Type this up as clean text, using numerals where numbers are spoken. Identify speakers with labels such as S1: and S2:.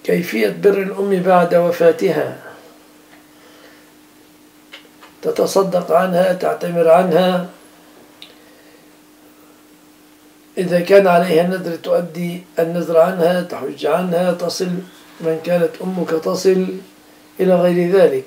S1: كيفية بر الأم بعد وفاتها: تتصدق عنها، تعتمر عنها، إذا كان عليها النذر تؤدي النذر عنها، تحج عنها، تصل من كانت أمك تصل، إلى غير ذلك.